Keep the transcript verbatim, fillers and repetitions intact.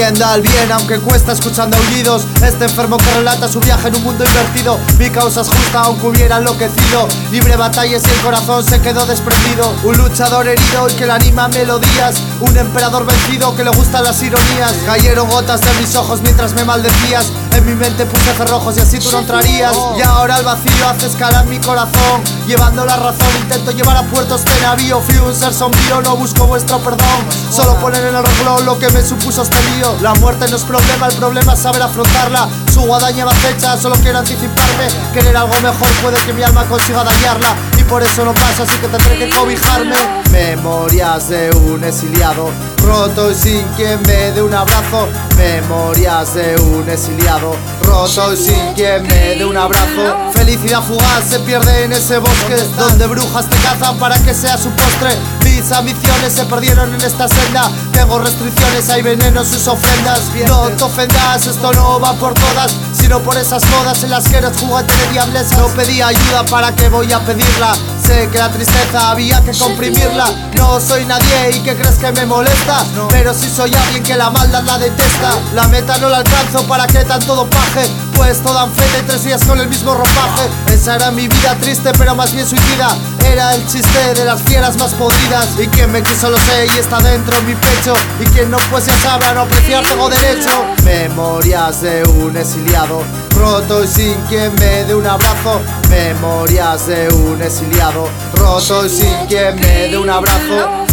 defienda el bien aunque cuesta escuchando aullidos. Este enfermo que relata su viaje en un mundo invertido. Mi causa es justa aunque hubiera enloquecido. Libre batallas y el corazón se quedó desprendido. Un luchador herido y que le anima melodías. Un emperador vencido que le gustan las ironías. Cayeron gotas de mis ojos mientras me maldecías. En mi mente puse cerrojos y así tú no entrarías. Y ahora el vacío hace escalar mi corazón. Llevando la razón intento llevar a puerto este navío. Fui un ser sombrío, no busco vuestro perdón. Solo poner en el reloj lo que me supuso este lío. La muerte no es problema, el problema es saber afrontarla. Su guadaña va fecha, solo quiero anticiparme. Querer algo mejor puede que mi alma consiga dañarla. Y por eso no pasa, así que tendré que cobijarme. Memorias de un exiliado, roto y sin quien me dé un abrazo. Memorias de un exiliado, roto y sin quien me dé un abrazo. Felicidad fugaz se pierde en ese bosque, donde brujas te cazan para que sea su postre. Mis ambiciones se perdieron en esta senda. Tengo restricciones, hay veneno en sus ofrendas. No te ofendas, esto no va por todas, sino por esas modas en las que eres juguete de diablesas. No pedí ayuda, ¿para qué voy a pedirla? Sé que la tristeza había que comprimirla. No soy nadie y que crees que me molesta, pero sí soy alguien que la maldad la detesta. La meta no la alcanzo, ¿para qué tanto dopaje? Pues toda anfeta y tres días con el mismo ropaje. Esa era mi vida triste pero más bien suicida. Era el chiste de las fieras más podridas. Y quien me quiso lo sé y está dentro en mi pecho. Y quien no pues ya sabrá, no apreciar tengo derecho. Memorias de un exiliado, roto y sin quien me dé un abrazo. Memorias de un exiliado, roto y sin quien me dé un abrazo.